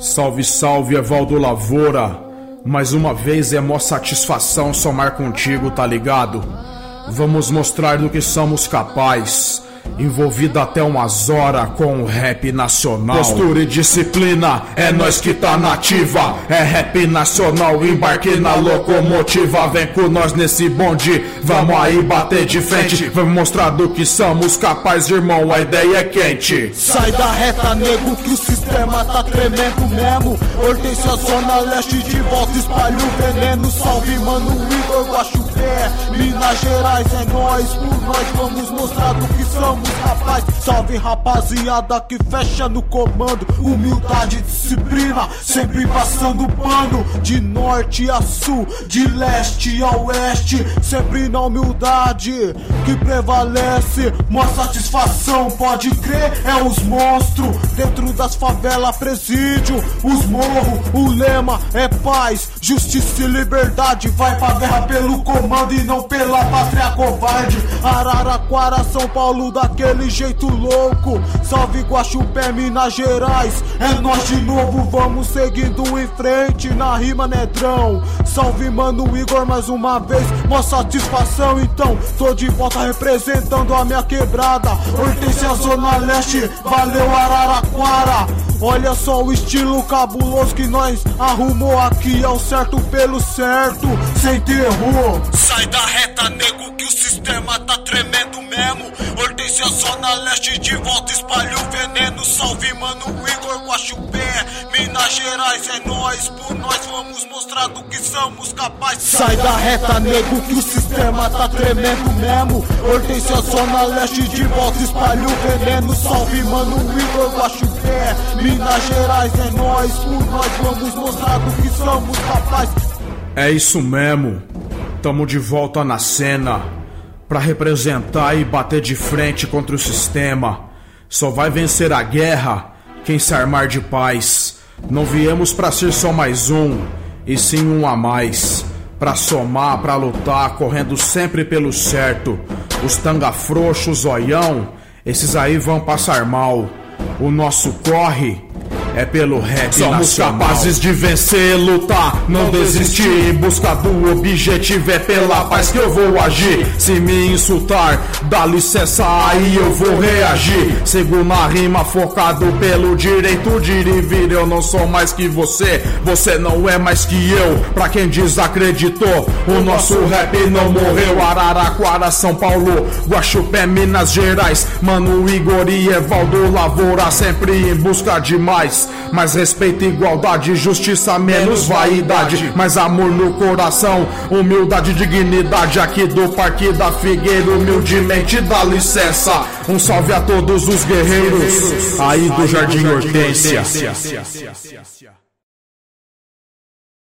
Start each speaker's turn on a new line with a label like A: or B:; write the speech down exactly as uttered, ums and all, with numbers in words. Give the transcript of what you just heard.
A: Salve, salve, Evaldo Lavoura. Mais uma vez é mó satisfação somar contigo, tá ligado? Vamos mostrar do que somos capazes. Envolvido até umas horas com o rap nacional. Postura e disciplina, é nós que tá nativa. É rap nacional, embarque na locomotiva. Vem com nós nesse bonde, vamos aí bater de frente. Vamos mostrar do que somos capazes, irmão, a ideia é quente.
B: Sai da reta, nego, que o sistema tá tremendo mesmo. Hortência, Zona Leste, de volta espalha o veneno. Salve, mano, Igor, Guaxupé, Minas Gerais, é nós. Por nós vamos mostrar do que somos rapaz. Salve, rapaziada que fecha no comando. Humildade e disciplina, sempre passando pano. De norte a sul, de leste a oeste, sempre na humildade que prevalece. Mó satisfação, pode crer, é os monstros. Dentro das favelas, presídio, os morros. O lema é paz, justiça e liberdade. Vai pra guerra pelo comando e não pela pátria covarde. Araraquara, São Paulo, daquele jeito louco. Salve, Guaxupé, Minas Gerais, é nós de novo, vamos seguindo em frente na rima, nedrão. Salve, mano, Igor, mais uma vez, mó satisfação. Então, tô de volta representando a minha quebrada. Hortência, Zona Leste, valeu, Araraquara. Olha só o estilo cabuloso que nós arrumou aqui, é o certo pelo certo, sem terror.
C: Sai da reta, nego, que o sistema tá tremendo mesmo. Hortência, Zona Leste, de volta espalha o veneno. Salve, mano, Igor, Guaxupé, Minas Gerais, é nós. Por nós vamos mostrar do que somos capazes.
B: Sai da reta, nego, que o sistema tá tremendo mesmo. Hortência, Zona Leste, de volta espalha o veneno. Salve, mano, Igor, Guaxupé, Minas Gerais, é nós. Por nós vamos mostrar do que somos capazes.
A: É isso mesmo, tamo de volta na cena pra representar e bater de frente contra o sistema. Só vai vencer a guerra quem se armar de paz. Não viemos pra ser só mais um, e sim um a mais. Pra somar, pra lutar, correndo sempre pelo certo. Os tanga frouxos, zoião, esses aí vão passar mal. O nosso corre é pelo rap
C: Somos
A: nacional.
C: capazes de vencer, lutar, não desistir. Em busca do objetivo, é pela paz que eu vou agir.
A: Se me insultar, dá licença, aí eu vou reagir. Sigo na rima, focado pelo direito de ir e vir. Eu não sou mais que você, você não é mais que eu. Pra quem desacreditou, o nosso rap não morreu. Araraquara, São Paulo, Guaxupé, Minas Gerais, mano, Igor e Evaldo Lavoura, sempre em busca de mais. Mais respeito, igualdade, justiça, menos vaidade. Mais amor no coração, humildade e dignidade. Aqui do Parque da Figueira, humildemente dá licença. Um salve a todos os guerreiros aí do Jardim Hortência.